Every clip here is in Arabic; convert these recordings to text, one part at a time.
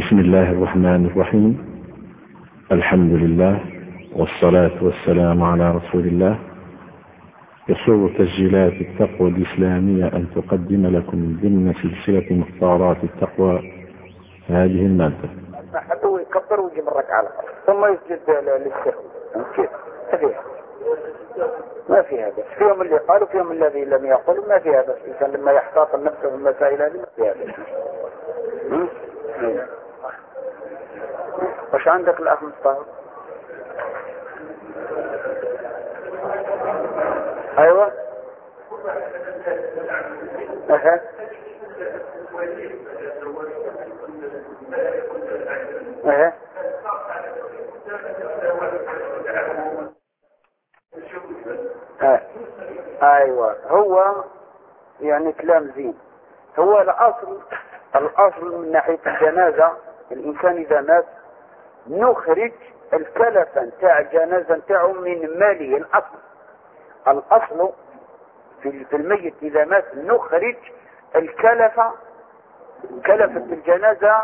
بسم الله الرحمن الرحيم. الحمد لله والصلاة والسلام على رسول الله. يسر تسجيلات التقوى الإسلامية أن تقدم لكم ضمن سلسلة مختارات التقوى هذه المادة. حتى يكبر ويجي مرة على ثم يسجد للسهو. كيف؟ ما في هذا. فيهم اللي قالوا فيهم الذي لم يقل. ما في هذا. الإنسان لما يحتاط النفس في المسائل هذه ما في هذا. وش عندك الأخ مصطفى؟ أيوة. أها. أها. أيوة. هو يعني كلام زين. هو الأصل من ناحية الجنازة الإنسان إذا مات نخرج الكلفة نتاع الجنازة نتاعه من ماله. الأصل في الميت إذا مات نخرج كلفة الجنازة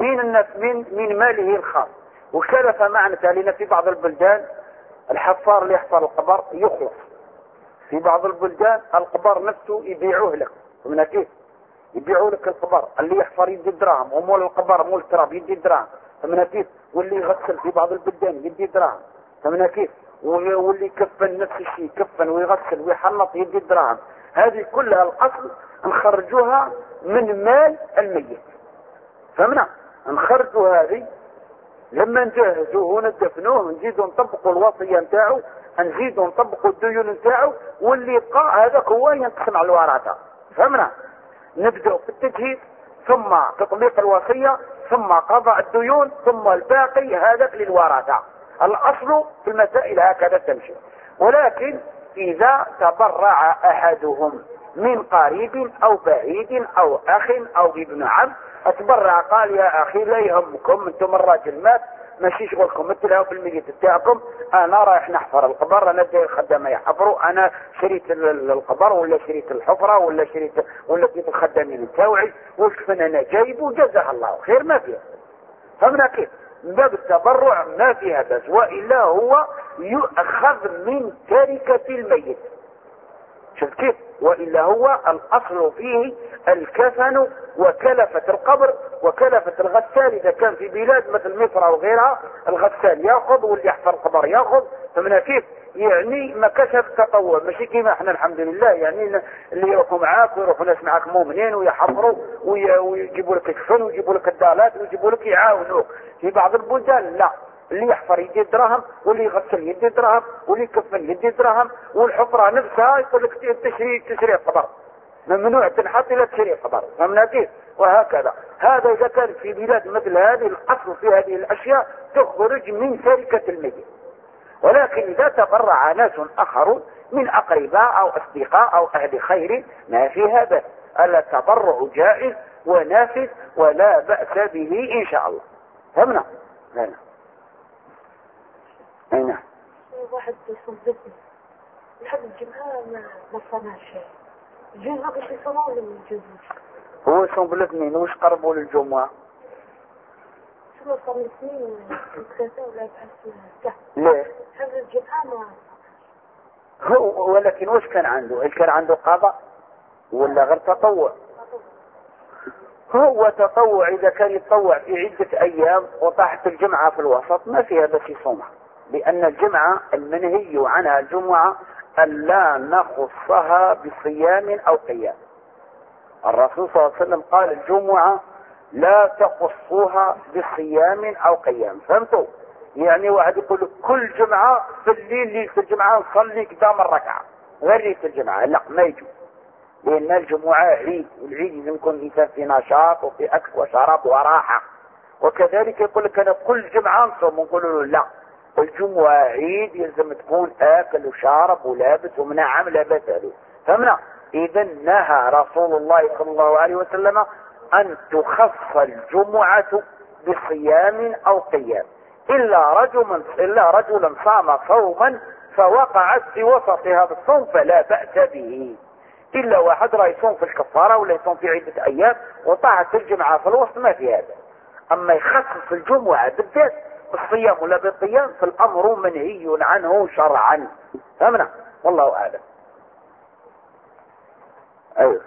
من ماله الخاص. والكلفة معناتها لنا في بعض البلدان الحفار اللي يحفر القبر يخلص. في بعض البلدان القبر نفسه يبيعوه لك. من كيف يبيعوا لك القبر اللي يحفر يدي دراهم ومول القبر مول التراب يدي دراهم. فمن كيف واللي يغسل في بعض البلدان يدي دراهم. فمن كيف واللي يكفن نفس الشيء يكفن ويغسل ويحنط يدي دراهم. هذه كلها الأصل نخرجوها من مال الميت. فمنا نخرجوا هذه لما نجهزوه وندفنوه نزيدوا نطبقوا الوصية نتاعو نزيدوا نطبقوا الديون نتاعو واللي يبقى هذاك هو ينقسم على الورثة. فهمنا نبدأ في التجهيز ثم تطبيق الوصية ثم قضاء الديون ثم الباقي هذاك للورثة. الأصل في المسائل هكذا تمشي. ولكن إذا تبرع أحدهم من قريب أو بعيد أو أخ أو ابن عم اتبرع قال يا أخي لا يهمكم انتم الراجل مات ماشي شغلكم مثلها في الميت بتاعكم انا رايح نحفر القبر انا داير الخدامه يحفروا انا شريت القبر ولا شريت الحفره ولا كيف الخدامين بتاعي والكفن انا جايبه وجزاه الله خير. ما فيها. فهمنا كيف؟ من باب التبرع ما فيها بس. والا هو يؤخذ من تركه الميت. شوف كيف؟ وإلا هو الأصل فيه الكفن وكلفة القبر وكلفة الغسال. إذا كان في بلاد مثل مصر أو غيرها الغسال يأخذ واللي يحفر القبر يأخذ. فمن كيف؟ يعني ما كشف تطور ماشي كيما احنا الحمد لله. يعني اللي يروحوا معاك ويروحوا ناس معاك مؤمنين ويحفروا ويجيبوا لك الكفن ويجيبوا لك الدالات ويجيبوا لك يعاونوك. في بعض البلدان لا، اللي يحفر يدي دراهم واللي يغسل يدي دراهم واللي يكفن يدي دراهم والحفرة نفسها يقول لك تشري قبر ممنوع تنحط إلى تشري قبر. فهمنا كيف؟ وهكذا. هذا إذا كان في بلاد مثل هذه الأصل في هذه الأشياء تخرج من تركة الميت. ولكن إذا تبرع ناس آخرون من أقرباء أو أصدقاء أو أهل خير ما فيها بأس. التبرع جائز ونافذ ولا بأس به إن شاء الله. فهمنا؟ هنا أين؟ واحد صدقني لحد الجمعة ما صنع شيء. الجمعة باش يصنعوا للجمعة. هو صنبلتني وش قربوا للجمعة؟ شنو صار من سنين ثلاثة ولا بحس ليه؟ هذا الجمعة ما هو ولكن وش كان عنده؟ هل كان عنده قضاء ولا غير تطوع؟ هو تطوع. إذا كان يتطوع في عدة أيام وطاحت الجمعة في الوسط ما فيها بس يصومها. لأن الجمعة المنهي عنها الجمعة ألا نخصها بصيام أو قيام. الرسول صلى الله عليه وسلم قال الجمعة لا تخصوها بصيام أو قيام. فهمتوا؟ يعني واحد يقول كل جمعة في الليل ليلة الجمعة نصلي قدام الركعة غير ليلة الجمعة. لا، ما يجوز. لأن الجمعة عيد والعيد لازم يكون الإنسان في نشاط وفي أكل وشراب وراحة. وكذلك يقول لك أنا كل جمعة نصوم ونقول له لا، الجمعة عيد يلزم تكون آكل وشارب ولابس ومنعم لا بأس به. فهمنا؟ إذا نهى رسول الله صلى الله عليه وسلم أن تخص الجمعة بصيام أو قيام إلا رجلا صام صوما فوقعت في وسط هذا الصوم فلا بأس به. إلا واحد راه يصوم في الكفارة ولا يصوم في عدة أيام وطاعت الجمعة في الوسط ما في هذا. أما يخصص الجمعة بالذات بالصيام ولا بالقيام فالأمر منهي عنه شرعا. فهمنا؟ والله أعلم. أيوه.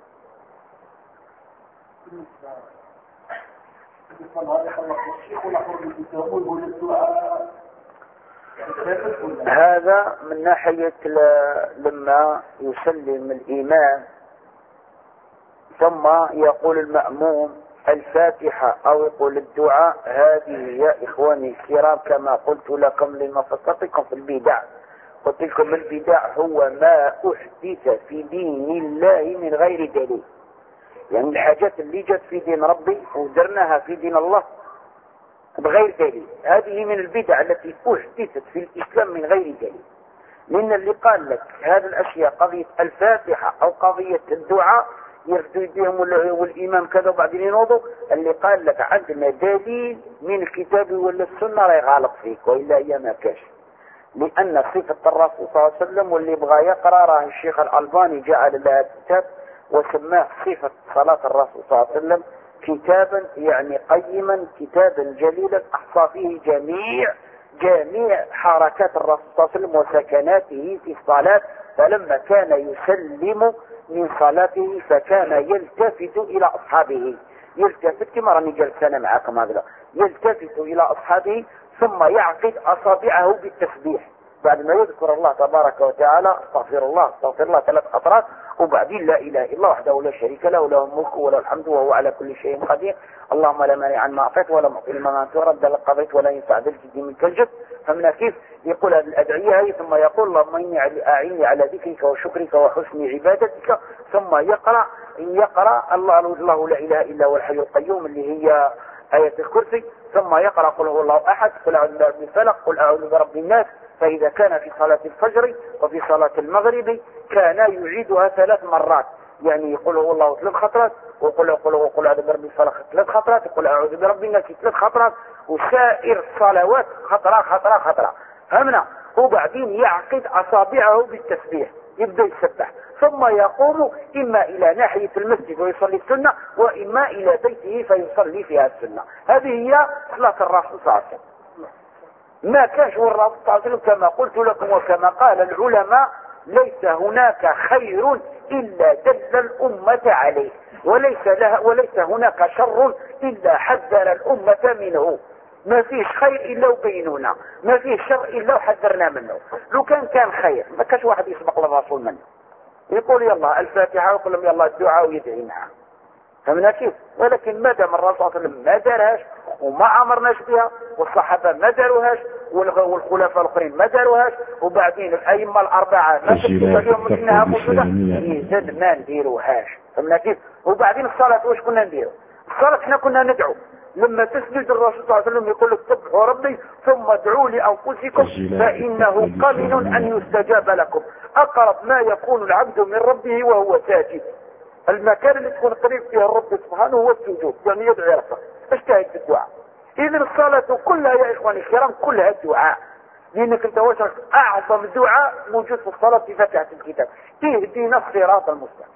هذا من ناحية لما يسلم الإمام ثم يقول المأموم الفاتحة أو يقول الدعاء، هذه يا إخواني الكرام كما قلت لكم لمفسرتكم في البدع، قلت لكم البدع هو ما أحدث في دين الله من غير دليل، يعني الحاجات اللي جت في دين ربي ودرناها في دين الله بغير دليل، هذه من البدع التي أحدثت في الإسلام من غير دليل. لأن اللي قال لك هذه الأشياء قضية الفاتحة أو قضية الدعاء يردوا يديهم والإمام كذا وبعدين ينوضوا، اللي قال لك عندنا دليل من الكتاب ولا السنة راي غالط فيك، وإلا هي ما كاش. لأن صفة الرسول صلى الله عليه وسلم واللي بغى يقرأ راه الشيخ الألباني جعل لها كتاب وسماه صفة صلاة الرسول صلى الله عليه وسلم، كتابا يعني قيما، كتابا جليلا أحصى فيه جميع حركات الرسول صلى الله عليه وسلم وسكناته في الصلاة. فلما كان يسلم من صلاته فكان يلتفت إلى أصحابه، يلتفت كما راني جالس أنا معكم هذا، يلتفت إلى أصحابه ثم يعقد أصابعه بالتسبيح بعد ما يذكر الله تبارك وتعالى استغفر الله 3 خطرات، وبعدين لا إله إلا الله وحده لا شريك له له الملك وله الحمد وهو على كل شيء قدير، اللهم لا مانع عن ما أعطيت ولا معطي لما رد لقضيت ولا ينفع ذا الجد منك الجد. فمن كيف يقول هذه الأدعية هي، ثم يقول اللهم إني أعني على ذكرك وشكرك وحسن عبادتك، ثم يقرأ الله لا إله إلا هو الحي القيوم اللي هي آية الكرسي، ثم يقرأ قل هو الله أحد، قل أعوذ برب الفلق، قل أعوذ برب الناس. فإذا كان في صلاة الفجر وفي صلاة المغرب كان يعيدها 3 مرات، يعني يقول هو الله 3 خطرات، وقل أعوذ برب الفلق 3 خطرات، وقل أعوذ برب الناس 3 خطرات، وسائر الصلوات خطرة. فهمنا؟ وبعدين يعقد أصابعه بالتسبيح، يبدأ يسبح، ثم يقوم إما إلى ناحية المسجد ويصلي السنة، وإما إلى بيته فيصلي فيها السنة. هذه هي صلاة الرسول صلى الله عليه وسلم. ما كانش الرسول صلى الله عليه وسلم كما قلت لكم وكما قال العلماء ليس هناك خير إلا دل الأمة عليه، وليس هناك شر إلا حذر الأمة منه. ما فيش خير إلا وبينونا، ما فيش شر إلا وحذرنا منه. لو كان خير ما كانش واحد يسبق للرسول منه، يقول يلا الفاتحة ويقول لهم يلا الدعاء ويدعي معه. فمن كيف؟ ولكن ما دام الرسول صلى الله عليه وسلم ما دارهاش وما أمرناش بها، والصحابة ما داروهاش، والخلفاء الآخرين ما داروهاش، وبعدين الأئمة الأربعة ما تكتب اليوم إنها موجودة يزد ما نديروهاش. فمن كيف؟ وبعدين الصلاة واش كنا نديرو؟ الصلاة احنا كنا ندعو لما تسجد الرسول صلى الله عليه وسلم يقول لك سبحوا ربي ثم ادعوا لأنفسكم فإنه قابل أن يستجاب لكم. أقرب ما يكون العبد من ربه وهو ساجد، المكان اللي تكون قريب فيها الرب سبحانه هو السجود، يعني يدعي ربه. اجتهد في الدعاء. إذن الصلاة كلها يا إخواني الكرام كلها الدعاء، لأنك أنت وصلت أعظم دعاء موجود في الصلاة في فاتحة الكتاب، اهدنا الصراط المستقيم،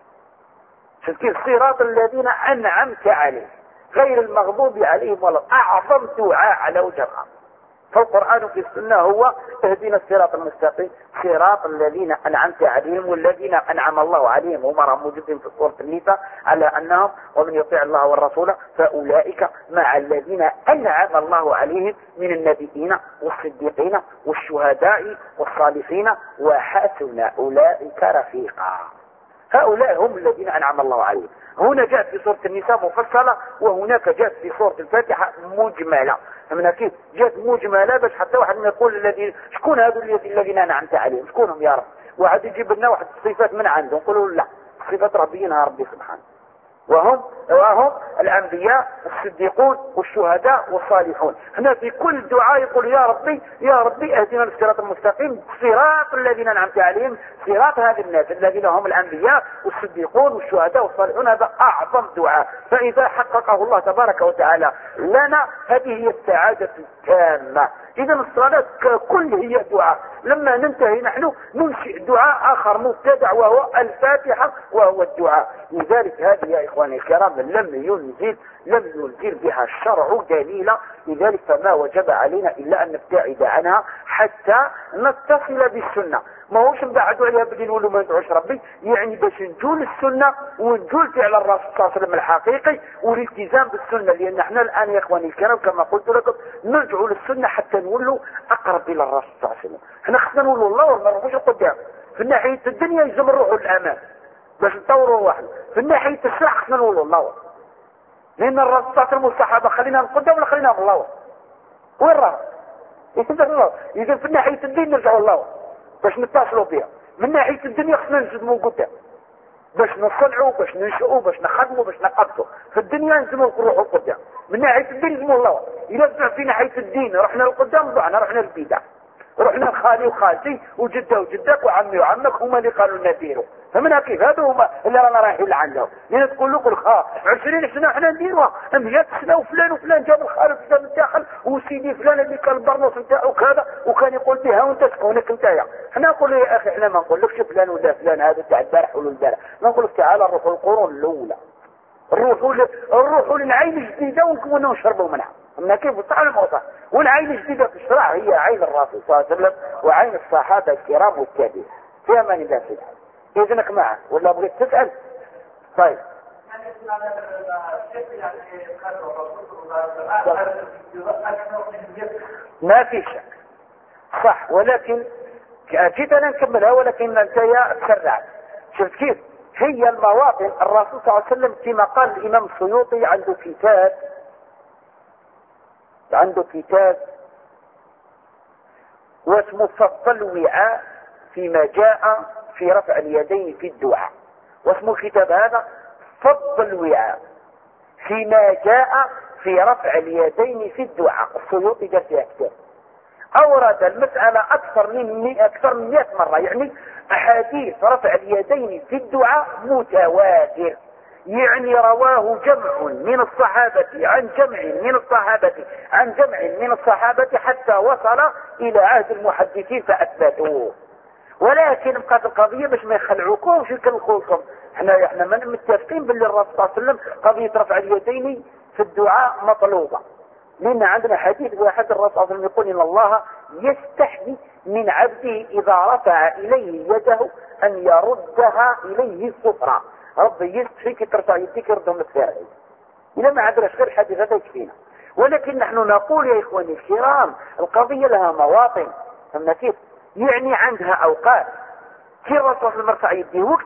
الصراط الذين أنعمت عليهم غير المغضوب عليهم ولا. أعظم دعاء على وجه الأرض فالقرآن في السنة هو اهدنا الصراط المستقيم صراط الذين أنعمت عليهم والذين أنعم الله عليهم، هم موجودين في سورة النساء على أنهم ومن يطيع الله والرسول فأولئك مع الذين أنعم الله عليهم من النبيين والصديقين والشهداء والصالحين وحسن أولئك رفيقا. هؤلاء هم الذين أنعم الله عليهم. هنا جاءت في سورة النساء مفصلة، وهناك جاءت في سورة الفاتحة مجملة. فمن كيف جاءت مجملة باش حتى واحد ما يقول الذي شكون هذول الذين أنعمت عليهم، شكونهم يا رب؟ واحد يجيب لنا واحد الصفات من عنده، نقولوا لا صفات ربينا ربي سبحانه، وهم الأنبياء والصديقون والشهداء والصالحون. هنا في كل دعاء يقول يا ربي اهدنا الصراط المستقيم صراط الذين أنعمت عليهم، صراط هذه الناس الذين هم الأنبياء والصديقون والشهداء والصالحون. هذا أعظم دعاء، فإذا حققه الله تبارك وتعالى لنا هذه هي السعادة التامة. إذا الصلاة كل هي دعاء. لما ننتهي نحن ننشئ دعاء آخر مبتدع وهو الفاتحة وهو الدعاء. لذلك هذه يا إخواني الكرام لم ينزل بها الشرع دليلا، لذلك فما وجب علينا إلا أن نبتعد عنها حتى نتصل بالسنة. ما هوش نبعدوا عليها بدي نقولوا ما ندعوش ربي، يعني باش نجول السنة ونجول فعل الرسول صلى الله عليه وسلم الحقيقي والالتزام بالسنة، لأن احنا الآن يا إخواني الكرام كما قلت لكم نرجعوا للسنة حتى نولوا أقرب إلى الرسول صلى الله عليه وسلم. احنا خصنا نقولوا الله وما نروحوش القدام. في ناحية الدنيا يلزم نروحوا للأمام باش نطوروا واحد، في ناحية الشرع خصنا نقولوا الله، لأن الرسول صلى الله عليه وسلم والصحابة خلينا القدام ولا خلينا الله؟ وين راه؟ إذا في ناحية الدين نرجعوا الله باش نتصلوا بها، من ناحية الدنيا خصنا نزدموا قدام باش نصنعوا باش ننشئوا باش نخدموا باش نقبضوا. في الدنيا نزموا نروحوا قدام، من ناحية الدين نزموا الله. إذا في ناحية الدين رحنا لقدام ضعنا، رحنا للبدع، رحنا خالي وخالتي وجده وجدك وعمي وعمك هما اللي قالوا لنا ديروا. فمنها كيف هذا هما اللي رانا رايحين لعندهم، لان تقول لكم 20 سنه احنا نديروها 100 سنه وفلان وفلان جاب الخالد من الداخل وسيدي فلان اللي كان البرنوس نتاعو كذا وكان يقول بها وانت شكونك انتيا. احنا نقول يا اخي احنا ما نقولكش فلان ولا فلان هذا تاع البارح ولا البارح، نقول لك تعال نروحوا القرون الاولى، نروحوا للعين جديده ونكونوا نشربوا منها. أما كيف تعلم وصح والعين جديدة في الشرع هي عين الرسول صلى الله عليه وسلم وعين الصحابة الكرام والتابعين. في أمان الله سيدنا إذنك معه ولا بغيت تسأل؟ طيب ما في شك صح، ولكن جيت أنا نكملها ولكن أنت يا تسرعت. شفت كيف هي المواطن؟ الرسول صلى الله عليه وسلم كما قال الإمام السيوطي عنده كتاب واسمه فض الوعاء فيما جاء في رفع اليدين في الدعاء، واسم الكتاب هذا فض الوعاء فيما جاء في رفع اليدين في الدعاء. السيوطي ده فيها كتاب أورد المسألة أكثر من 100 مرة، يعني أحاديث رفع اليدين في الدعاء متواتر، يعني رواه جمع من الصحابة عن جمع من الصحابة حتى وصل إلى عهد المحدثين فأثبتوه. ولكن بقات القضية باش ما يخلعوكمش يكلخوكم، احنا من متفقين باللي الرسول صلى الله عليه وسلم قضية رفع اليدين في الدعاء مطلوبة، لأن عندنا حديث واحد الرسول صلى الله عليه وسلم يقول إن الله يستحي من عبده إذا رفع إليه يده أن يردها إليه السفرى. ربي يستحيك ترفع يديك يردهم للفارغين. إذا ما عندناش غير حديث هذا يكفينا، ولكن نحن نقول يا إخواني الكرام القضية لها مواطن. فهمنا كيف؟ يعني عندها أوقات. كي الرسول لما رفع يديه وقت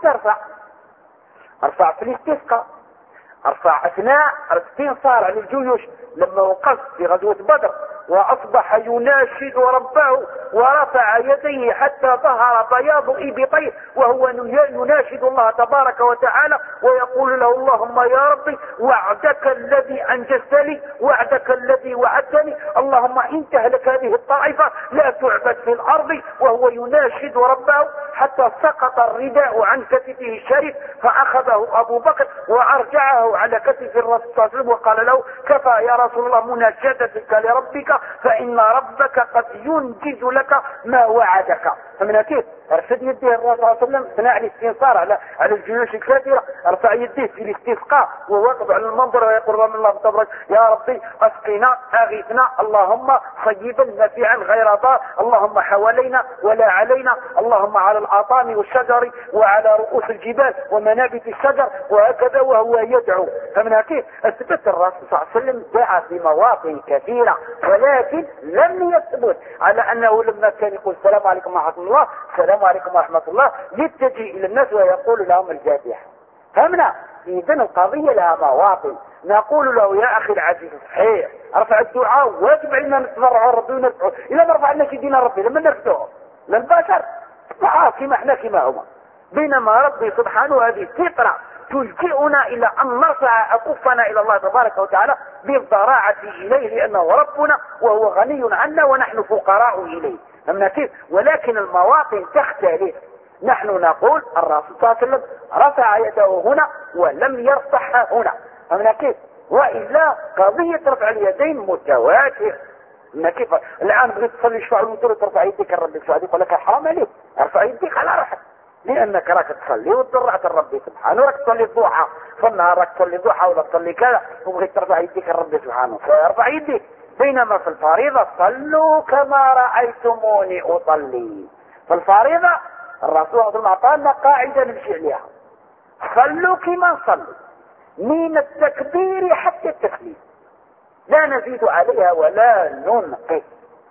ارفع في الاستسقاء، ارفع أثناء الاستنصار عن الجيوش لما وقف في غزوة بدر وأصبح يناشد ربه ورفع يديه حتى ظهر بياض إبطيه وهو يناشد الله تبارك وتعالى ويقول له اللهم يا ربي وعدك الذي أنجزت لي، وعدك الذي وعدتني، اللهم إن تهلك هذه الطائفة لا تعبد في الأرض، وهو يناشد ربه حتى سقط الرداء عن كتفه الشريف فأخذه أبو بكر وأرجعه على كتف الرسول صلى الله عليه وسلم وقال له كفى يا رسول الله مناشدتك لربك فإن ربك قد ينجز لك ما وعدك. فمن كيف ارفد يديه الرسول صلى الله عليه وسلم اثناء الاستنصار على الجيوش الكافرة، ارفع يديه في الاستسقاء وهو واقف على المنبر ويقول من الله تبارك يا ربي اسقنا اغثنا اللهم صيبا نافعا غير ضار، اللهم حوالينا ولا علينا، اللهم على الاطام والشجر وعلى رؤوس الجبال ومنابت الشجر، وهكذا وهو يدعو. فمن كيف اثبت الرسول صلى الله عليه وسلم دعا في مواطن كثيرة، ولكن لم يثبت على انه لما كان يقول السلام عليكم ورحمة الله السلام عليكم ورحمة الله يتجه الى الناس ويقول لهم الفاتحة. فهمنا؟ اذا القضية لها مواطن. نقول له يا اخي العزيز صحيح رفع الدعاء واجب علينا نتضرع ربي ونرفعه، اذا ما رفعناش يدينا ربي لما نرفعه للبشر كما احنا كما هما، بينما ربي سبحانه هذه فطرة تلجئنا الى ان نرفع اكفنا الى الله تبارك وتعالى بالضراعة اليه لانه ربنا وهو غني عنا ونحن فقراء اليه. فهمنا كيف؟ ولكن المواطن تختلف. نحن نقول الرسول صلى الله عليه وسلم رفع يده هنا ولم يرفعها هنا. فهمنا كيف؟ والا قضية رفع اليدين متواتر. فهمنا كيف؟ الان بغيت تصلي شفاعة الموتور ترفع يديك الرب السعودي يقول لك حرام عليك ارفع يديك على روحك، لانك راك تصلي وتضرعت الرب سبحانه، راك تصلي الضحى في النهار، راك تصلي الضحى ولا تصلي كذا وبغيت ترفع يديك الرب سبحانه فارفع يديك. بينما في الفريضة صلوا كما رأيتموني أصلي. في الفريضة الرسول صلى الله عليه وسلم أعطانا قاعدة نمشي عليها، صلوا كما صلوا من التكبير حتى التسليم، لا نزيد عليها ولا ننقص.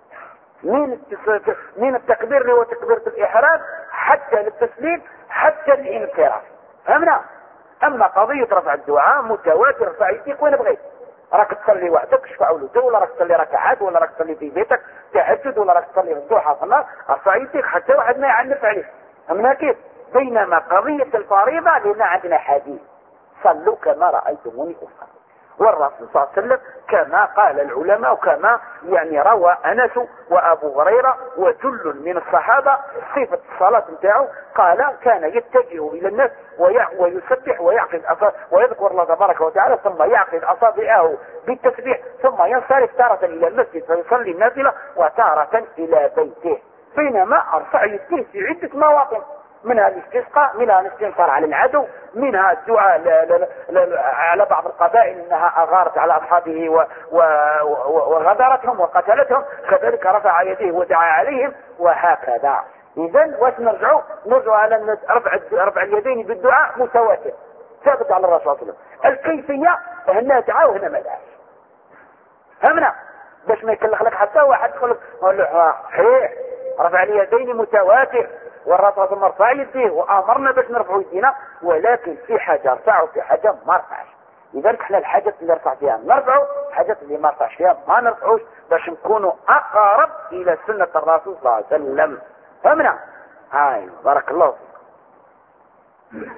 من التكبير اللي هو تكبيرة الإحرام حتى للتسليم حتى الانصراف، فهمنا؟ أما قضية رفع الدعاء متواتر، رفع يديك وين بغيت، راك تصلي وحدك شفع ولده، ولا راك تصلي ركعات، ولا راك تصلي في بيتك تهجد، ولا راك تصلي الضحى في النهار، رفع يديك حتى واحد ما يعنف عليك، فهمنا كيف؟ بينما قضية الفريضة لنا عندنا حديث صلوا كما رأيتموني أصلي، والرسول صلى الله عليه وسلم كما قال العلماء وكما يعني روى أنس وأبو هريرة وجل من الصحابة صفة الصلاة نتاعو، قال كان يتجه إلى الناس ويسبح ويعقد ويذكر الله تبارك وتعالى، ثم يعقد أصابعه بالتسبيح، ثم ينصرف تارة إلى المسجد فيصلي النافلة وتارة إلى بيته، بينما أرفع يديه في عدة مواطن، منها الاستسقاء، منها الاستنصار على العدو، منها الدعاء على بعض القبائل انها اغارت على اصحابه وغدرتهم وقتلتهم، كذلك رفع يديه ودعا عليهم وهكذا. اذا واش نرجع على رفع اليدين بالدعاء متواتر ثابت على الرسول صلى الله عليه وسلم. الكيفيه هنا دعا وهنا ما دعاش، فهمنا؟ باش ما يكلخ لك حتى واحد يقول له صحيح رفع اليدين متواتر والرسول مرفع يديه وامرنا باش نرفعوا يدينا، ولكن في حاجه رفعوا في حاجه ما رفعش. لذلك احنا الحاجات اللي رفع فيها نرفعوا، الحاجات اللي ما رفعش فيها ما نرفعوش، باش نكونوا اقرب الى سنه الرسول صلى الله عليه وسلم، فهمنا؟ هاي بارك الله فيك.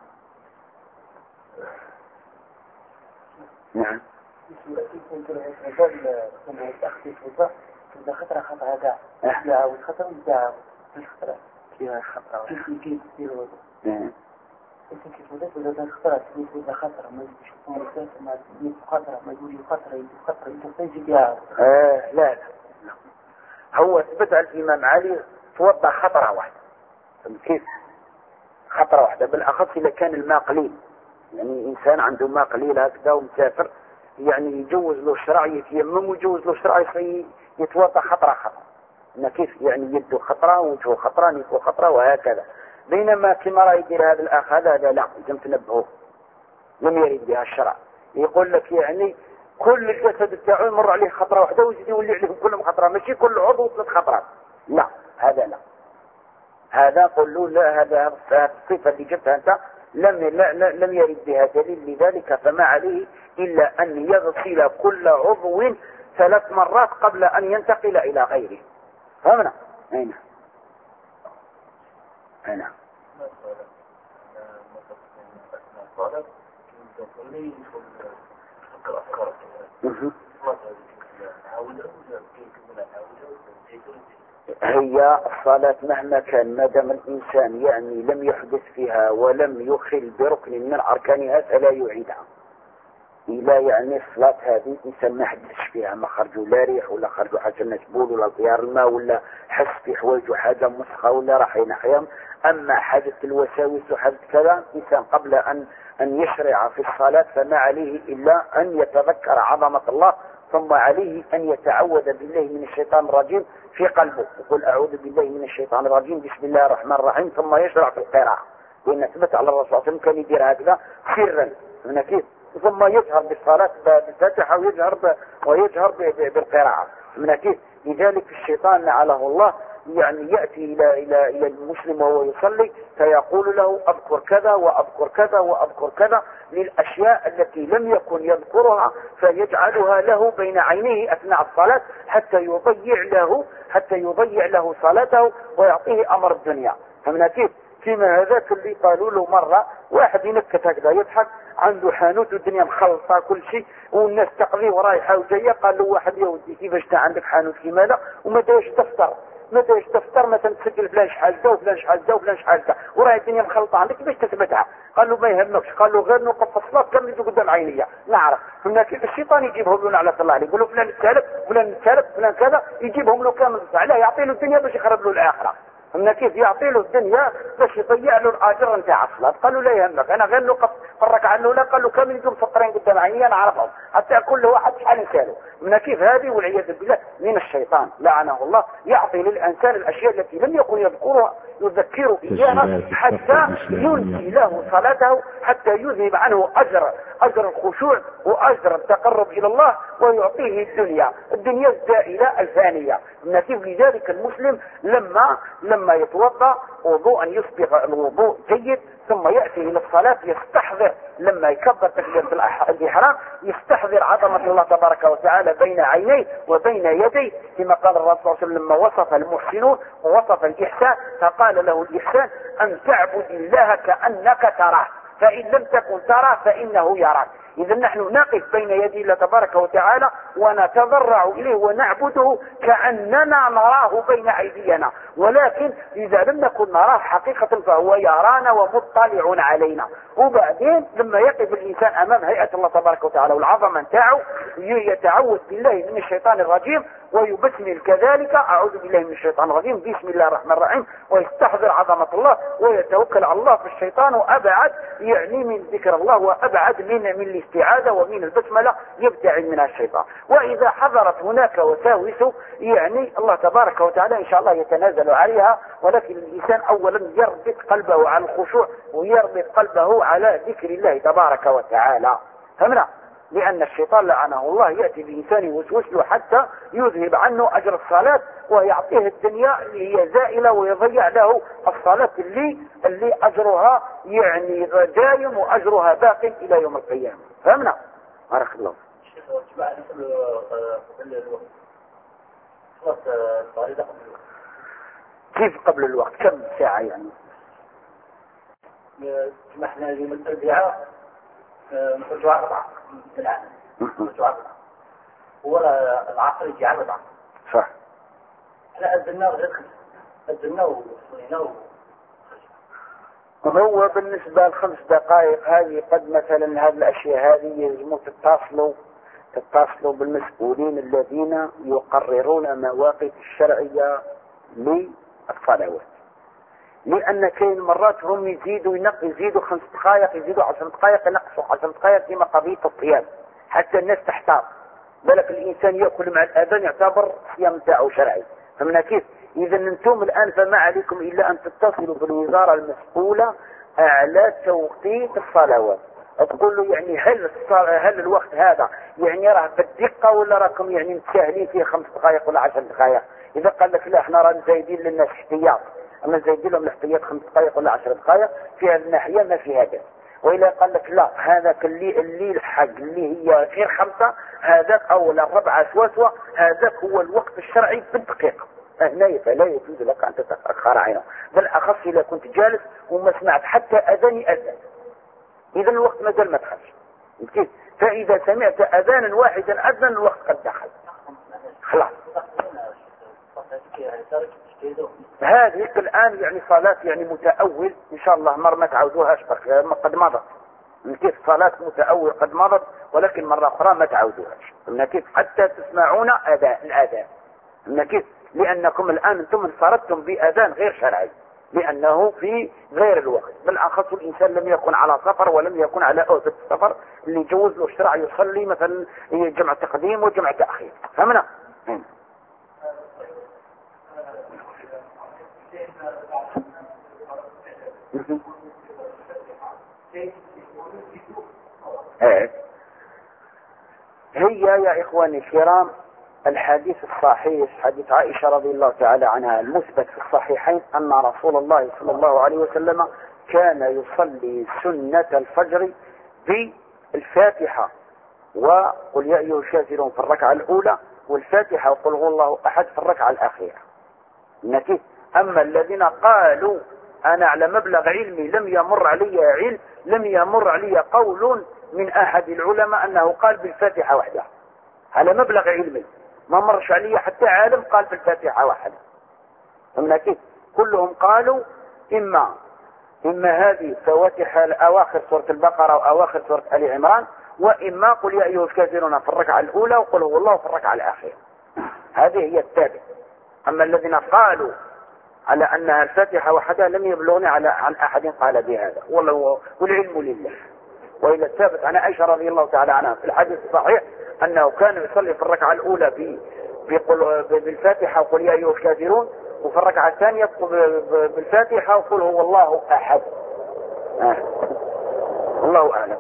نعم. إذا خطر كاع يعاود خطر يدعو الخطرة فيها خطرة كيف يصير كيف ولا خطرة إذا خطر ما يشوفون الناس ما خطرة ما يقول خطرة يجي يعاود. لا هو ثبت على الإمام علي توضع خطرة واحدة، كيف خطرة واحدة، بالأخص إذا كان الماء قليل، يعني إنسان عنده ماء قليل هكذا ومسافر يعني يجوز له الشرع يتيمم ويجوز له الشرع يتوضا خطرة إن كيف يعني يده خطرة ووجهه خطرة نيفه خطرة وهكذا. بينما كما راه يدير هذا الأخ هذا لا لازم تنبهوه، لم يرد بها الشرع، يقول لك يعني كل الجسد تاعو يمر عليه خطرة واحدة ويزيد يولي عليهم كلهم خطرة، ماشي كل عضو 3 خطرات، لا هذا لا، هذا قل له لا، هذا الصفة اللي جبتها أنت لم يرد بها دليل، لذلك فما عليه إلا أن يغسل كل عضو 3 مرات قبل أن ينتقل إلى غيره، فهمنا؟ أين هي الصلاة مهما كان ما دام الإنسان يعني لم يحدث فيها ولم يخل بركن من أركانها فلا يعيدها. إلا يعني الصلاة هذه إنسان ما حدثش فيها، ما خرجوا لا ريح ولا خرجوا حاجة مسبول ولا طيار الماء ولا حس في حوايجه حاجة مسخة ولا راح ينحيم، أما حدث الوساوس وحدث كذا إنسان قبل أن يشرع في الصلاة فما عليه إلا أن يتذكر عظمة الله، ثم عليه أن يتعوذ بالله من الشيطان الرجيم في قلبه، يقول أعوذ بالله من الشيطان الرجيم بسم الله الرحمن الرحيم، ثم يشرع في القراءة، لأن ثبت على الرسول صلى الله عليه وسلم كان يدير هكذا سرا من كيف، ثم يجهر بالصلاة بالفاتحة ويجهر بالقراءة من كيف. لذلك الشيطان لعنه الله يعني يأتي إلى المسلم وهو يصلي فيقول له أذكر كذا وأذكر كذا وأذكر كذا للأشياء التي لم يكن يذكرها، فيجعلها له بين عينيه أثناء الصلاة حتى يضيع له صلاته ويعطيه أمر الدنيا، فمن كيف. كما هذاك اللي قالوا له مرة واحد ينكت هكذا يضحك عنده حانوت والدنيا مخلطة كل شيء والناس تقضيه ورايحة وجاية، قال له واحد يا ودي كيفاش عندك حانوت كيما هذا وما دايش تفطر مثلا تسجل فلان شحال دا وفلان شحال دا وفلان شحال دا وراهي الدنيا مخلطة عندك كيفاش تثبتها؟ قال له ما يهمكش، قال له غير نوقف في الصلاة كم يجي قدام عينيا نعرف. هنا كيف الشيطان يجيبهم له نعلة الله عليه، يقول له فلان السالب فلان كذا يجيبهم له كامل عليه يعطي له الدنيا باش يخرب له الآخرة، فهمنا كيف؟ يعطي له الدنيا باش يضيع له الاجر نتاع الصلاه. قال له لا يهمك، انا غير نوقف في الركعه الاولى، قال له كامل يجوا مفطرين قدام عيني انا عرفهم حتى كل واحد شحال يسالوا. من كيف؟ هذه والعياذ بالله من الشيطان لعنه الله، يعطي للانسان الاشياء التي لم يكن يذكر اياها حتى ينسي له صلاته، حتى يذهب عنه اجر الخشوع واجر التقرب الى الله، ويعطيه الدنيا الزائله الفانيه. من كيف؟ لذلك المسلم لما يتوضا وضوءا يسبغ الوضوء جيد ثم ياتي الى الصلاه يستحضر، لما يكبر تكبيره الاحرام يستحضر عظمه الله تبارك وتعالى بين عينيه وبين يديه، كما قال الرسول صلى الله عليه وسلم لما وصف المحسنون ووصف الاحسان فقال له الاحسان ان تعبد الله كانك تراه، فان لم تكن تراه فانه يراك. إذا نحن نقف بين يدي الله تبارك وتعالى ونتضرع إليه ونعبده كأننا نراه بين أيدينا، ولكن إذا لم نكن نراه حقيقة فهو يرانا ومطلع علينا. وبعدين لما يقف الإنسان أمام هيئة الله تبارك وتعالى والعظمة نتاعه يتعوذ بالله من الشيطان الرجيم ويبسمل كذلك أعوذ بالله من الشيطان الرجيم بسم الله الرحمن الرحيم، ويستحضر عظمة الله ويتوكل على الله. في الشيطان وأبعد يعني من ذكر الله وأبعد من الاستعاذة ومن البسملة يبتعد منها الشيطان. وإذا حضرت هناك وساوس يعني الله تبارك وتعالى إن شاء الله يتنازل عليها، ولكن الإنسان أولا يربط قلبه على الخشوع ويربط قلبه على ذكر الله تبارك وتعالى. فهمنا؟ لأن الشيطان لعنه الله يأتي بإنسان يوسوس له حتى يذهب عنه أجر الصلاة ويعطيه الدنيا اللي هي زائلة ويضيع له الصلاة اللي أجرها يعني دائم وأجرها باق إلى يوم القيامة. فهمنا؟ بارك الله. كيف قبل الوقت؟ كم ساعة يعني؟ سمحنا اليوم الأربعاء نخرجوا 4 الآن نخرجوا 4 ولا العصر يجي على 4. صح. احنا أذناه غير 5 أذناه وصليناه. هو بالنسبة ل5 دقائق هذه قد مثلا هذه الأشياء هذه يجب تتصلوا بالمسؤولين الذين يقررون مواقف الشرعية للصلوات، لأن كاين مرات هم يزيدوا 5 دقائق يزيدوا 10 دقائق ينقصوا 10 دقائق كما قضية الصيام حتى الناس تحتاط. بالك الإنسان يأكل مع الأذان يعتبر صيام تاعه شرعي. فمن كيف؟ إذا أنتم الآن فما عليكم إلا أن تتصلوا بالوزارة المسؤولة على توقيت الصلوات، تقول له يعني هل الوقت هذا يعني راه بالدقة ولا راكم يعني متساهلين فيه 5 دقائق ولا 10 دقائق؟ إذا قال لك لا احنا رانا زايدين للناس احتياط، أما زايدين لهم الاحتياط 5 دقائق ولا 10 دقائق في هذه الناحية ما في هذا. وإذا قال لك لا هذاك اللي الحق اللي هي غير 5 هذاك أو 4 سواسوا هذاك هو الوقت الشرعي بالدقيقة، هنا فلا يجوز لك أن تتأخر عنه، بل أخص إذا كنت جالس وما سمعت حتى أذان يأذن إذا الوقت ما زال ما دخلش. فإذا سمعت أذانا واحدا أذن الوقت قد دخل خلاص. هذه الآن يعني صلاة يعني متأول إن شاء الله مرة ما تعودوهاش قد مضت. كيف صلاة متأول قد مضت ولكن مرة أخرى ما تعودوهاش. كيف حتى تسمعون الأذان. كيف؟ لأنكم الآن أنتم انفردتم بأذان غير شرعي لأنه في غير الوقت، بالأخص الإنسان لم يكن على سفر ولم يكن على أهبة السفر اللي جوز له الشرع يصلي مثلا جمع تقديم وجمع تأخير. فهمنا؟ هي يا إخواني الكرام الحديث الصحيح حديث عائشة رضي الله تعالى عنها المثبت في الصحيحين أن رسول الله صلى الله عليه وسلم كان يصلي سنة الفجر بالفاتحة وقل يا أيها الكافرون في الركعة الأولى والفاتحة وقل هو الله أحد في الركعة الأخيرة. أما الذين قالوا أنا على مبلغ علمي لم يمر علي قول من أحد العلماء أنه قال بالفاتحة وحدها على مبلغ علمي، ما مرش علي حتى عالم قال بالفاتحة وحدها. كلهم قالوا إما هذه فواتح أواخر سورة البقرة وأواخر سورة آل عمران، وإما قل يا أيها الكافرون في الركعة الأولى وقل هو الله في الركعة الأخيرة. هذه هي التابع. أما الذين قالوا على أنها الفاتحة وحدها لم يبلغني عن أحد قال بهذا، والعلم لله. وإلى الثابت عن عائشة رضي الله تعالى عنها في الحديث الصحيح أنه كان يصلي في الركعة الأولى بالفاتحة وقل يا أيها الكافرون، وفي الركعة الثانية بالفاتحة وقل هو الله أحد. الله أعلم.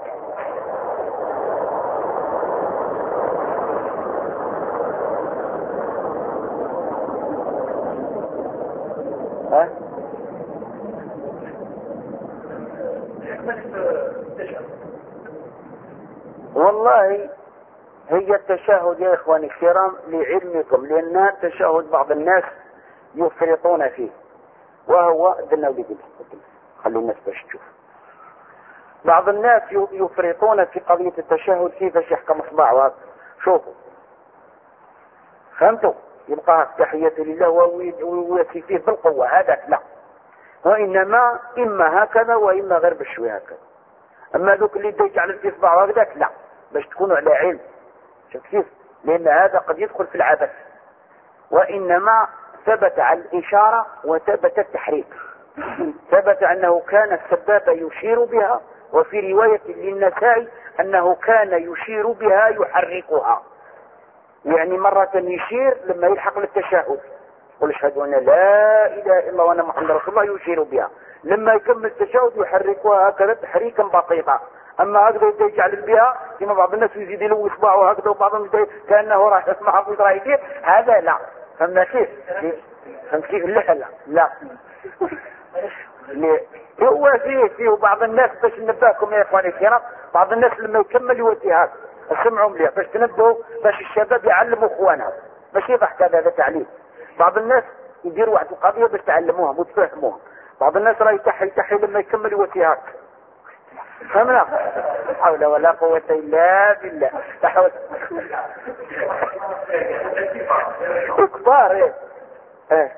والله هي التشهد يا إخواني الكرام لعلمكم، لأن التشهد بعض الناس يفرطون فيه، وهو دلنا وليدي خلي الناس باش تشوف. بعض الناس يفرطون في قضية التشهد كيفاش يحكم اصبعه. شوفوا فهمتوا؟ يبقى تحية لله ويوفي فيه بالقوة، هذاك لا، وإنما إما هكذا وإما غير بشوي هكذا. أما ذوك اللي يجعل في اصبعه هكذاك لا، باش تكونوا على علم. شوف كيف؟ لأن هذا قد يدخل في العبث، وإنما ثبت على الإشارة وثبت التحريك. ثبت أنه كان السبابة يشير بها، وفي رواية للنسائي أنه كان يشير بها يحركها، يعني مرة يشير لما يلحق للتشهد قل اشهد أن لا إله إلا الله وأن محمد رسول الله، يشير بها. لما يكمل التشهد يحركها هكذا تحريكا بسيطا. أما هكذا يجعل بها كما بعض الناس يزيد له إصبعه هكذا، وبعضهم كأنه راح يسمع حفظ راح يدير، هذا لا. فهمنا كيف؟ فهمت كيف؟ لا هو فيه بعض الناس باش ننبهكم يا إخواني الكرام، بعض الناس لما يكمل يودي هذا اسمعوا مليح باش تنبهوا، باش الشباب يعلموا اخوانهم، ماشي ضحك هذا تعليم. بعض الناس يديروا واحد القضيه باش تعلموهم وتفهموهم. بعض الناس راه يتحي لما يكمل يودي هذا. فهمنا؟ لا حول ولا قوة إلا بالله. لا حول كبار. ايه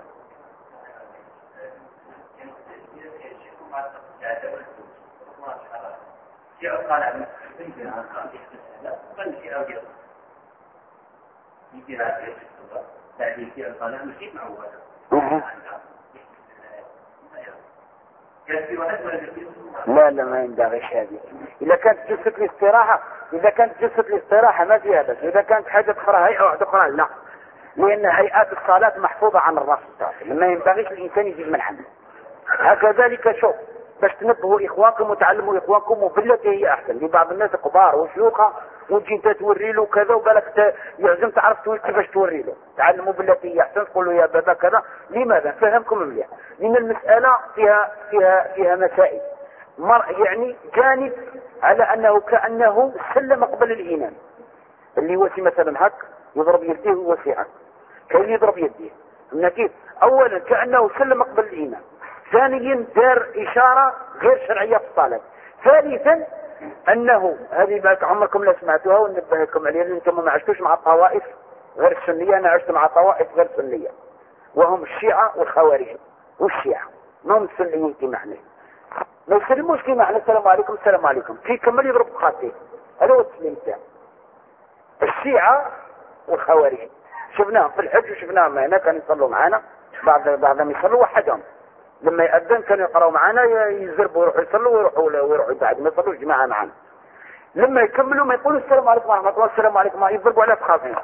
لا ما ينبغيش هذه. إذا كانت جلسة الاستراحة ما فيها بس. إذا كانت حاجة أخرى هيئة واحدة أخرى لا، لأن هيئات الصلاة محفوظة عن الرسول صلى الله عليه وسلم، ما ينبغيش الإنسان يزيد من عنده. هكذلك شوف باش تنبهوا إخوانكم وتعلموا إخوانكم وبالتي هي أحسن. لبعض الناس كبار وشيوخة وتجي انت توري له كذا وبالك يعزم تعرف كيفاش توري له. تعلموا بالتي هي أحسن، تقولوا يا بابا كذا. لماذا؟ فهمكم مليح. لأن المسألة فيها مسائل، يعني جانب على أنه كأنه سلم قبل الإمام، اللي يوسي مثلا هك يضرب يديه ويوسي هك، كي يضرب يديه. من كيف؟ أولا كأنه سلم قبل الإمام، ثانيا دار إشارة غير شرعية في الصلاة، ثالثا أنه هذه ما عمركم لا سمعتوها ونبهكم عليها، لأن أنتم ما عشتوش مع الطوائف غير السنية. أنا عشت مع طوائف غير سنية، وهم الشيعة والخوارج. والشيعة ما هم السنيين كما احنا، ما يسلموش كما احنا السلام عليكم السلام عليكم، في كمل يضرب خاطيه. هذا هو التسليم تاعه. الشيعة والخوارج شفناهم في الحج وشفناهم هنا كانوا يصلوا معنا، بعضهم يصلوا وحدهم. لما يأذن كانوا يقرأوا معنا يزربوا يروحوا يصلوا ويروحوا بعد ما يصلوا جماعة معنا. لما يكملوا ما يقولوا السلام عليكم ورحمة الله السلام عليكم، يضربوا على فخاصهم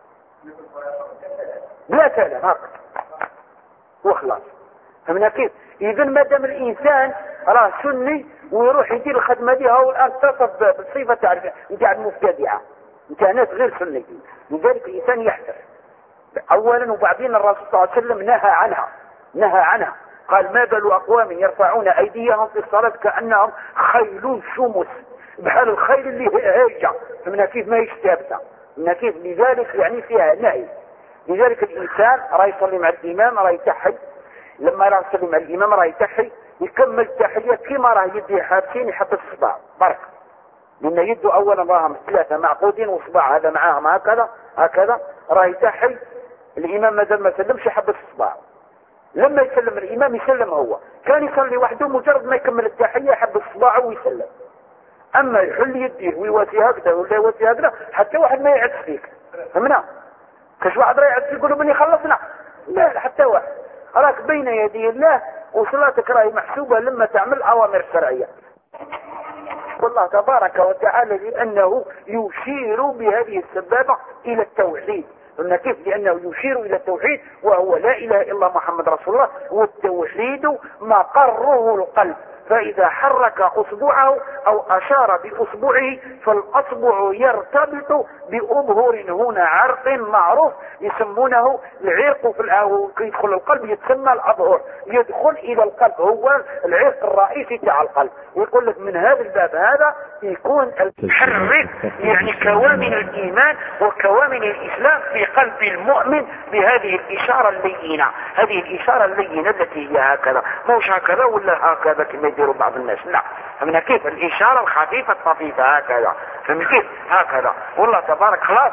بلا كلام هكذا وخلاص. فهمنا كيف؟ إذا ما دام الإنسان راه سني ويروح يدير الخدمة دي، هو الآن اتصف بالصفة تاع المبتدعة، انت ناس غير سنيين. لذلك الإنسان يحذر أولا، وبعدين الرسول صلى الله عليه وسلم نهى عنها. قال ما بال أقوام يرفعون أيديهم في الصلاة كأنهم خيل شمس، بحال الخيل اللي هاجة. فمن كيف ما يشتابسها من كيف. لذلك يعني فيها نهي. لذلك الإنسان راه يصلي مع الإمام راه يتحي، لما راه يصلي مع الإمام راه يتحي، يكمل التحية كما راه يديه حابسين يحبس الصباع برك، لأن يده أولا راهم ثلاثة معقودين وصباع هذا معاهم هكذا راه يتحي. الإمام مازال ما سلمش يحبس الصباع. لما يسلم الإمام يسلم هو، كان يصلي وحده مجرد ما يكمل التحية يحبس صباعه ويسلم. أما يحل يديه ويواسي هكذا ولا يواسي هكذا حتى واحد ما يعد فيك. فهمنا؟ كاش واحد راه يعد فيك يقولوا مني خلصنا، لا حتى واحد راك بين يدي الله، وصلاتك راهي محسوبة لما تعمل الأوامر الشرعية. والله تبارك وتعالى لأنه يشير بهذه السبابة إلى التوحيد. قلنا كيف؟ لأنه يشير إلى التوحيد، وهو لا إله إلا الله محمد رسول الله، والتوحيد مقره القلب. فإذا حرك أصبعه أو أشار بأصبعه فالأصبع يرتبط بأبهر هنا عرق معروف يسمونه العرق في يدخل القلب يتسمى الأبهر، يدخل إلى القلب، هو العرق الرئيسي تاع القلب. يقول لك من هذا الباب هذا يكون الحرك يعني كوامن الإيمان وكوامن الإسلام في قلب المؤمن بهذه الإشارة اللينة، هذه الإشارة اللينة التي هي هكذا، مش هكذا ولا هكذا كما يديروا بعض الناس، لا. فمن كيف الإشارة الخفيفة الطفيفة هكذا، فمن كيف هكذا. والله تبارك خلاص.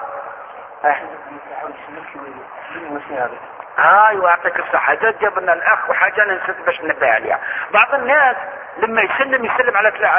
ايوه يعطيك الصحة. جبنا الأخ وحاجة ننسى باش ننبه عليها. بعض الناس لما يسلم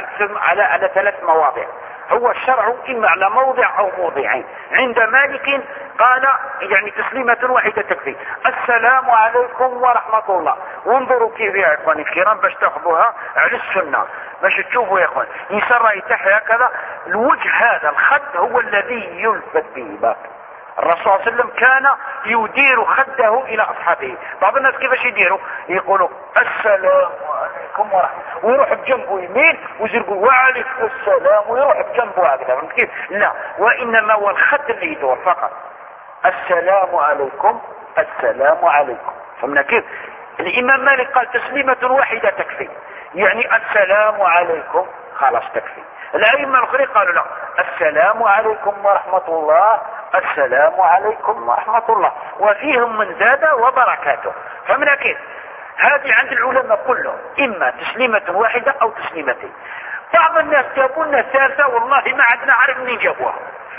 على 3 مواضع. هو الشرع إما على موضع أو موضعين. عند مالك قال يعني تسليمة واحدة تكفي. السلام عليكم ورحمة الله. وانظروا كيف يا إخواني الكرام باش تأخذوها على السنة، باش تشوفوا يا إخوان يسرى يتحي هكذا الوجه، هذا الخد هو الذي يلفت به باك. الرسول صلى الله عليه وسلم كان يدير خده الى اصحابه. بعض الناس كيفاش يديروا؟ يقولوا السلام عليكم ورحمه، ويروح بجنبه يمين ويزرقوا وعليكم السلام ويروح بجنبه هكذا. فهمت كيف؟ لا، وانما هو الخد اللي يدور فقط. السلام عليكم السلام عليكم. فهمنا كيف؟ الامام مالك قال تسليمة واحدة تكفي، يعني السلام عليكم خلاص تكفي. الائمة الاخرين قالوا لا، السلام عليكم ورحمة الله السلام عليكم ورحمة الله، وفيهم من زاد وبركاته. فمن كيف؟ هذه عند العلماء كلهم إما تسليمة واحدة أو تسليمتين. بعض الناس جابوا لنا ثالثة، والله ما عندنا عارف منين جابوها،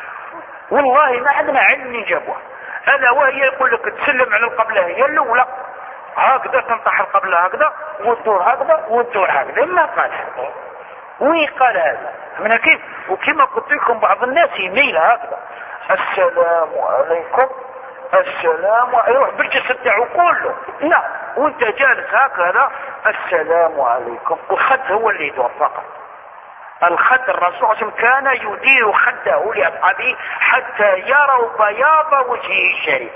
والله ما عندنا علم منين جابوها. ألا وهي يقول لك تسلم على القبلة هي الأولى هكذا، تنطح القبلة هكذا وتدور هكذا وتدور هكذا. ما قال وين قال هذا؟ من كيف؟ وكما قلت لكم بعض الناس يميل هكذا السلام عليكم السلام، يروح بالجسد تاعو كله. لا، وانت جالس هكذا السلام عليكم. الخد هو اللي يدور فقط. الخد الرسول صلى الله عليه وسلم كان يدير خده لاصحابه حتى يروا بياض وجهه الشريف.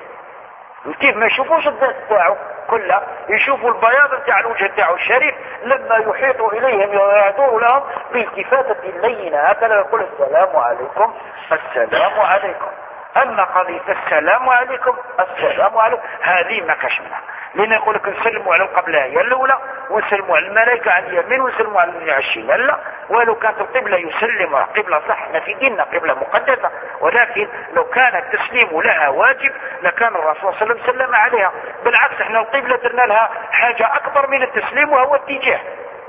كيف ما يشوفوش الذات تاعو كلها، يشوفوا البياض تاع الوجه تاعو الشريف لما يحيط اليهم ويدور لهم بالتفاتة لينة هكذا يقول السلام عليكم السلام عليكم. اما قضية السلام عليكم السلام عليكم هذه ما كشفنا، لان يقول لك نسلموا على القبلة هي الاولى ونسلموا على الملائكة على اليمين ونسلموا على الشمال. لا، ولو كانت القبلة يسلم قبلة صح، احنا في ديننا قبلة مقدسة، ولكن لو كان التسليم لها واجب لكان الرسول صلى الله عليه وسلم سلم عليها. بالعكس احنا القبلة درنا لها حاجة اكبر من التسليم وهو اتجاه،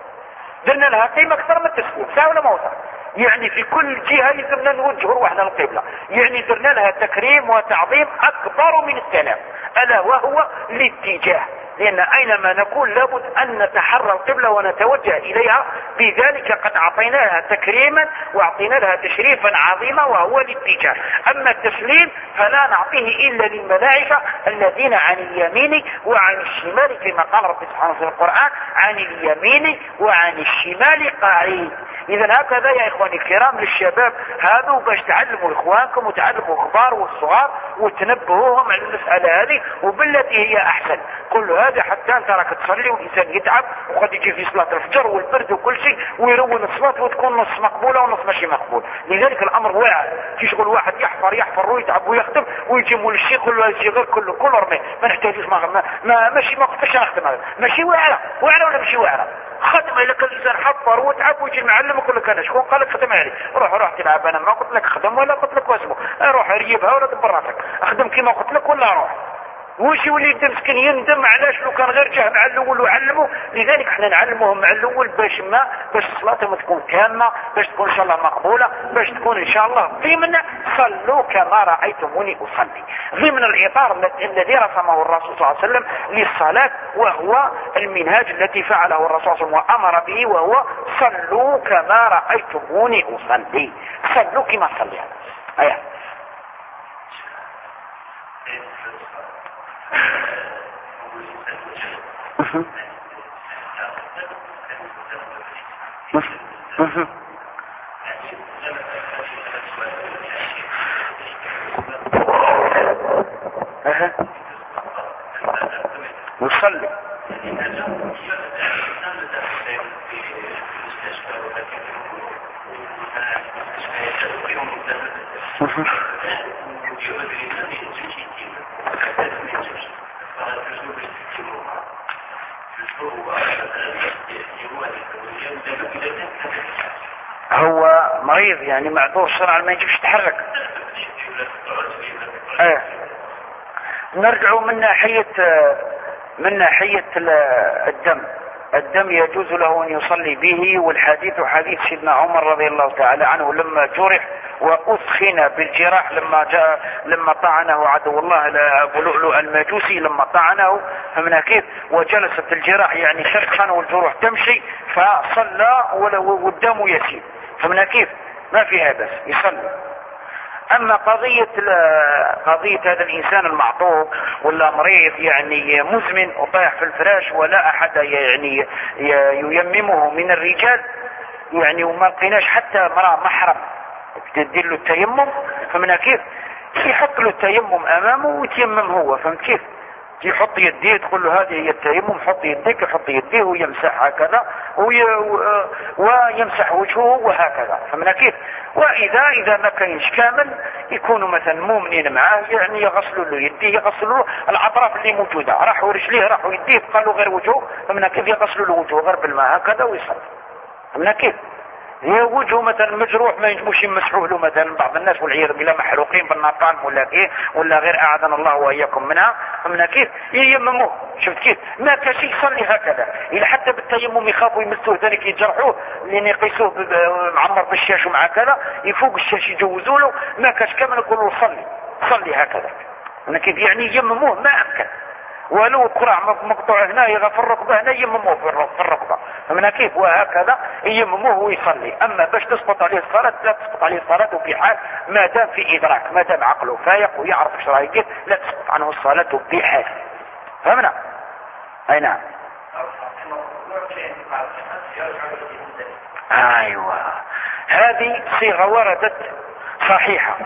درنا لها قيمة اكثر من التسليم. صح ولا ما هو صح؟ يعني في كل جهة يلزمنا نوجه روحنا القبلة، يعني درنا لها تكريم وتعظيم اكبر من السلام، الا وهو الاتجاه. لان اينما نكون لابد ان نتحرى القبلة ونتوجه اليها، بذلك قد اعطيناها تكريما واعطينا لها تشريفا عظيما وهو الاتجاه. اما التسليم فلا نعطيه الا للملائكة الذين عن اليمين وعن الشمال، كما قال رب سبحانه في القرآن عن اليمين وعن الشمال قاعدين. اذا هكذا يا اخواني الكرام للشباب هذا باش تعلموا اخوانكم وتعلموا الكبار والصغار وتنبهوهم على المسألة هذه وبالتي هي احسن. كل هذا حتى انت راك تصلي والانسان يتعب وقد يجي في صلاة الفجر والبرد وكل شيء ويرون الصلاة وتكون نص مقبولة ونص ماشي مقبول. لذلك الامر واعر، تشغل واحد يحفر ويتعب ويخدم ويجي مول الشيخ يقول له هذا غير كله رمي ما نحتاجوش ماشي ما قلتش نخدم هذا ماشي واعرة ولا ماشي واعرة. خدم اذا كان الانسان حفر وتعب ويجي المعلم يقول لك انا شكون قال لك خدم علي؟ روح تلعب، انا ما قلت لك خدم ولا قلت لك واسمه، روح ريبها ولا دبر راسك، اخدم كيما قلت لك ولا روح. وش يولي يندم مسكين يندم علاش لو كان غير جاه مع الاول وعلمه. لذلك احنا نعلمهم مع الاول باش صلاتهم تكون تامه، باش تكون ان شاء الله مقبوله، باش تكون ان شاء الله ضمن صلوا كما رايتموني اصلي، ضمن الاطار الذي رسمه الرسول صلى الله عليه وسلم للصلاه، وهو المنهاج الذي فعله الرسول صلى الله عليه وسلم وامر به، وهو صلوا كما رايتموني اصلي. صلوا كما صلي ايوه. يصلي هو مريض يعني معذور شرعا ما يجيبش يتحرك. نرجع من ناحية الدم يجوز له أن يصلي به، والحديث حديث سيدنا عمر رضي الله تعالى عنه لما جرح وأثخن بالجراح لما طعنه عدو الله أبو لؤلؤ المجوسي لما طعنه، فمن كيف وجلست الجراح يعني شرخا والجروح تمشي فصلى والدم يسيل، فمن كيف ما فيها بس يصلي. أما قضية هذا الإنسان المعطوب ولا مريض يعني مزمن وطايح في الفراش ولا أحد يعني ييممه من الرجال يعني وما لقيناش حتى مرأة محرم تدير له التيمم، فمن كيف يحط له التيمم أمامه ويتيمم هو، فهمت كيف؟ يحط يديه تقول له هذه هي التيمم، حط يديك يحط يديه ويمسح هكذا ويمسح وجهه وهكذا، فمن كيف؟ وإذا ما كانش كامل يكونوا مثلا مؤمنين معاه يعني يغسلوا له يديه، يغسلوا له الأطراف اللي موجودة، راحوا رجليه راحوا يديه قالوا غير وجهه، فمن كيف يغسلوا له وجهه غير بالماء هكذا ويصلي، فمن كيف؟ هي وجهه مثلا مجروح ما يجبوش يمسحوه له مثلا بعض الناس والعياذ بالله محروقين بالنطان ولا ايه ولا غير اعاذنا الله واياكم منها، فمن كيف ييمموه، شفت كيف؟ ما كاش يصلي هكذا، الى حتى بالتيمم يخافوا يمسوه ذلك يجرحوه لان يقيسوه معمر بالشاش ومع كذا يفوق الشاش يجوزوا له، ما كاش كامل يقولوا صلي هكذا، من كيف يعني ييمموه ما امكن، ولو قرع مقطوع هنا يغفر الركبه هنا ييمموه في الركبه، فمن كيف وهكذا ييمموه ويصلي. اما باش تسقط عليه الصلاه لا تسقط عليه الصلاه في حال ما دام في ادراك، ما دام عقله فايق ويعرف ايش راه يدير لا تسقط عنه الصلاه بحال، فهمنا؟ اي نعم. ايوه هذه صيغه وردت صحيحه،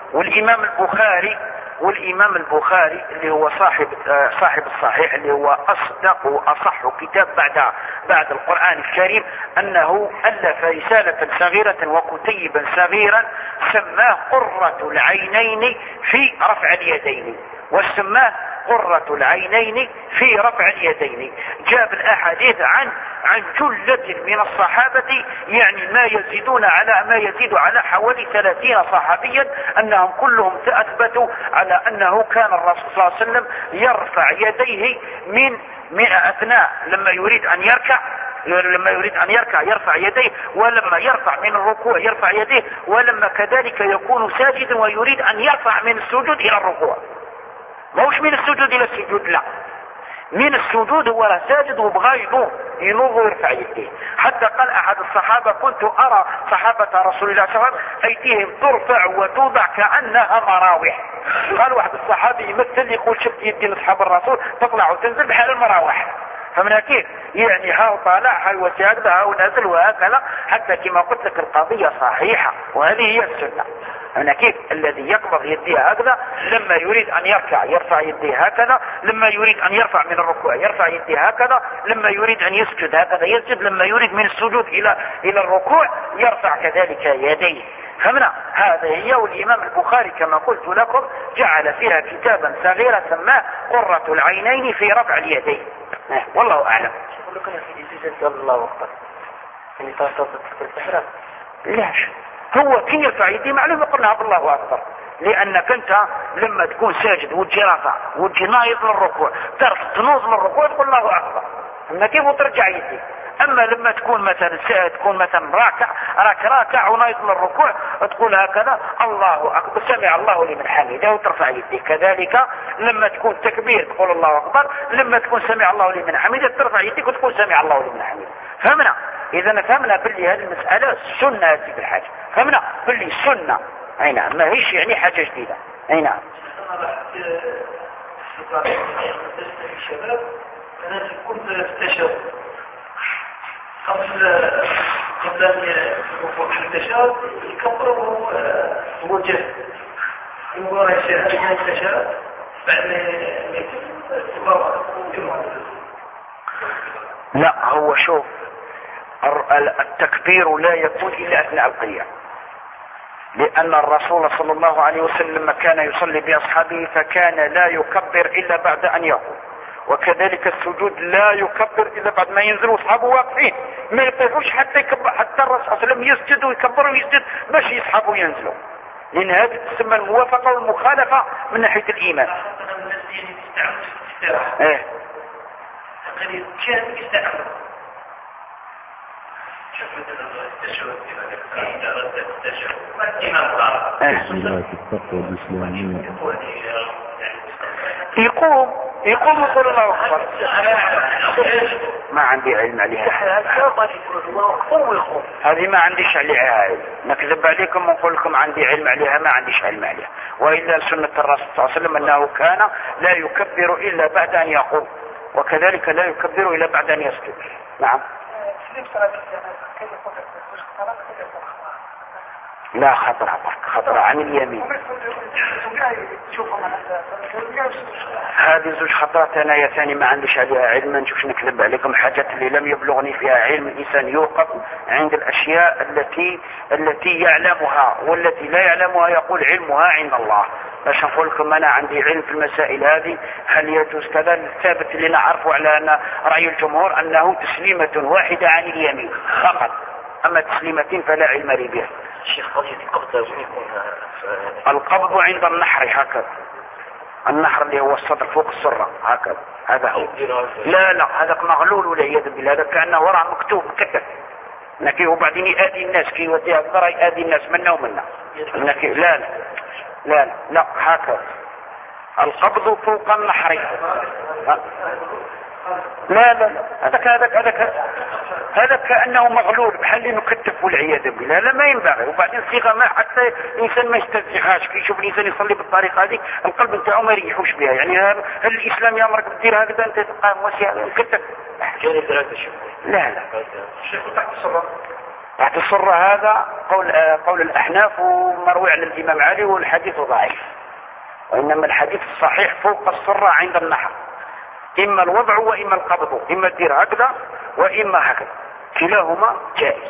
والإمام البخاري اللي هو صاحب الصحيح اللي هو أصدق وأصح كتاب بعد القرآن الكريم، أنه ألف رسالة صغيرة وكتيبا صغيرا سماه قرة العينين في رفع اليدين، وسماه قرة العينين في رفع اليدين. جاب الأحاديث عن جلة من الصحابة يعني ما يزيد على حوالي 30 صحابيا أنهم كلهم أثبتوا على أنه كان الرسول صلى الله عليه وسلم يرفع يديه من أثناء لما يريد أن يركع يرفع يديه، ولما يرفع من الركوع يرفع يديه، ولما كذلك يكون ساجدا ويريد أن يرفع من السجود إلى الركوع، موش من السجود إلى السجود، لا من السجود هو ساجد وبغى ينوض ويرفع يديه. حتى قال أحد الصحابة كنت أرى صحابة رسول الله صلى الله عليه وسلم أيديهم ترفع وتوضع كأنها مراوح. قال واحد الصحابي يمثل يقول شفت يدي أصحاب الرسول تطلع وتنزل بحال المراوح، فمن كيف يعني هاو طالع هاو وساجد هاو نازل وهكذا، حتى كما قلت لك القضية صحيحة وهذه هي السنة. أنا كيف الذي يقبض يديه هكذا لما يريد أن يرفع يديه هكذا، لما يريد أن يرفع من الركوع يرفع يديه هكذا، لما يريد أن يسجد هكذا يسجد، لما يريد من السجود إلى الركوع يرفع كذلك يديه، فهمنا؟ هذا هي. والإمام البخاري كما قلت لكم جعل فيها كتابا صغيرا سماه قرة العينين في رفع اليدين. والله أعلم. الله أكبر. ليش؟ هو كي يرفع يديه معلومة قلنا بالله أكبر، لأنك أنت لما تكون ساجد وتجي رافع وتجي نايض للركوع تنوض من الركوع تقول الله أكبر، أما كيف ترجع يديه. أما لما تكون مثلا راكع ونايض للركوع تقول هكذا الله أكبر سمع الله لمن حمده وترفع يديه. كذلك لما تكون تكبير تقول الله أكبر، لما تكون سمع الله لمن حمده ترفع يديك وتقول سمع الله لمن حمده. فهمنا؟ إذا فهمنا باللي هذه المسألة سنة هذه بالحاجة، فهمنا باللي سنة. أي نعم، ما هيش يعني حاجة جديدة. أي نعم. الشباب أنا كنت استشهد قبل أن يوقف الانتشار يكبروا هو الجهل المباراة الشهادة الانتشار بعد ما يتم. لا هو شوف التكبير لا يكون إلا أثناء القيام، لأن الرسول صلى الله عليه وسلم كان يصلي بأصحابه فكان لا يكبر إلا بعد أن يقوم، وكذلك السجود لا يكبر إلا بعد ما ينزلوا أصحابه واقفين، ما يطيحوش حتى يكبر، حتى الرسول صلى الله عليه وسلم يسجد ويكبر ويسجد باش يصحابه ينزلوا، لأن هذه تسمى الموافقة والمخالفة من ناحية الإيمان. ايه كان يستعمل تسجيلات التقوى الإسلامية. يقوم يقول الله أكبر. ما عندي علم عليها هذه، ما عنديش عليها علم، نكذب عليكم ونقول لكم عندي علم عليها، ما عنديش علم عليها. وإلا سنة الرسول صلى الله عليه وسلم أنه كان لا يكبر إلا بعد أن يقوم، وكذلك لا يكبر إلا بعد أن يسجد. نعم. لا خطرة عن اليمين. هذه زوج خطرات انا يا ثاني ما عنديش عليها علم، ما نشوفش نكذب عليكم، حاجات اللي لم يبلغني فيها علم. الانسان يوقف عند الاشياء التي يعلمها، والتي لا يعلمها يقول علمها عند الله. باش نقول لكم انا عندي علم في المسائل هذه هل يجوز كذا، الثابت اللي نعرفه على أن رأي الجمهور انه تسليمة واحدة عن اليمين فقط، اما تسليمتين فلا علم لي بها. الشيخ قضية القبض يكون القبض عند النحر هكذا، النحر اللي هو الصدر فوق السرة هكذا، هذا هو. لا هذاك مغلول والعياذ بالله، هذا كأنه وراء مكتوب كتب نكي، وبعدين يؤدي الناس كي يوديها الضرع يؤدي الناس منا ومنا نكي. لا هكذا القبض فوق النحر. لا هذا كأنه مغلول بحال نكتف والعياذ بالله، لا ما ينبغي. وبعدين صيغة ما حتى الإنسان ما يسترجعهاش، كي يشوف الإنسان يصلي بالطريقة هذه القلب نتاعو ما يريحوش بها. يعني هل الإسلام يأمرك بدير هكذا أنت تبقى مكتف؟ لا تحت السرة هذا قول الأحناف ومروي عن الإمام علي، والحديث ضعيف، وإنما الحديث الصحيح فوق السرة عند النحر، إما الوضع وإما القبض، إما الدير هكذا وإما هكذا، كلاهما جائز.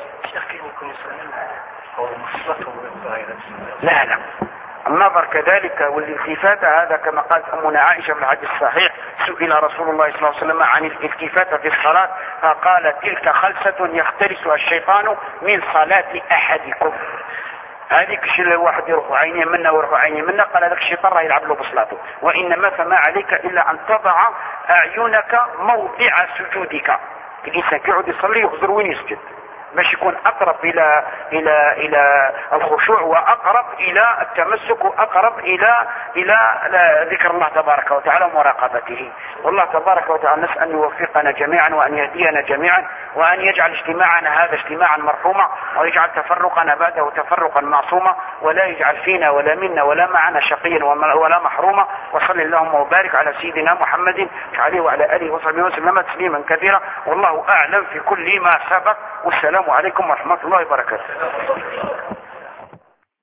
لا النظر كذلك والالتفات هذا كما قالت أمنا عائشة في الحديث الصحيح، سئل رسول الله صلى الله عليه وسلم عن الالتفات في الصلاة فقال تلك خلسة يختلسها الشيطان من صلاة أحدكم. هذيك الشيء الواحد يرفع عينيه منا ويرفع عينيه منا، قال هذاك الشيطان راه يلعب له بصلاته. وإنما فما عليك إلا أن تضع أعينك موضع سجودك. الإنسان كيعود يصلي يخزر وين يسجد باش يكون أقرب إلى الخشوع، وأقرب إلى التمسك، وأقرب إلى ذكر الله تبارك وتعالى ومراقبته. والله تبارك وتعالى نسأل أن يوفقنا جميعا وأن يهدينا جميعا، وأن يجعل اجتماعنا هذا اجتماعا مرحوما، ويجعل تفرقنا بعده تفرقا معصوما، ولا يجعل فينا ولا منا ولا معنا شقيا ولا محروما. وصل اللهم وبارك على سيدنا محمد عليه وعلى آله وصحبه وسلم تسليما كثيرا، والله أعلم في كل ما سبق. والسلام عليكم ورحمة الله وبركاته.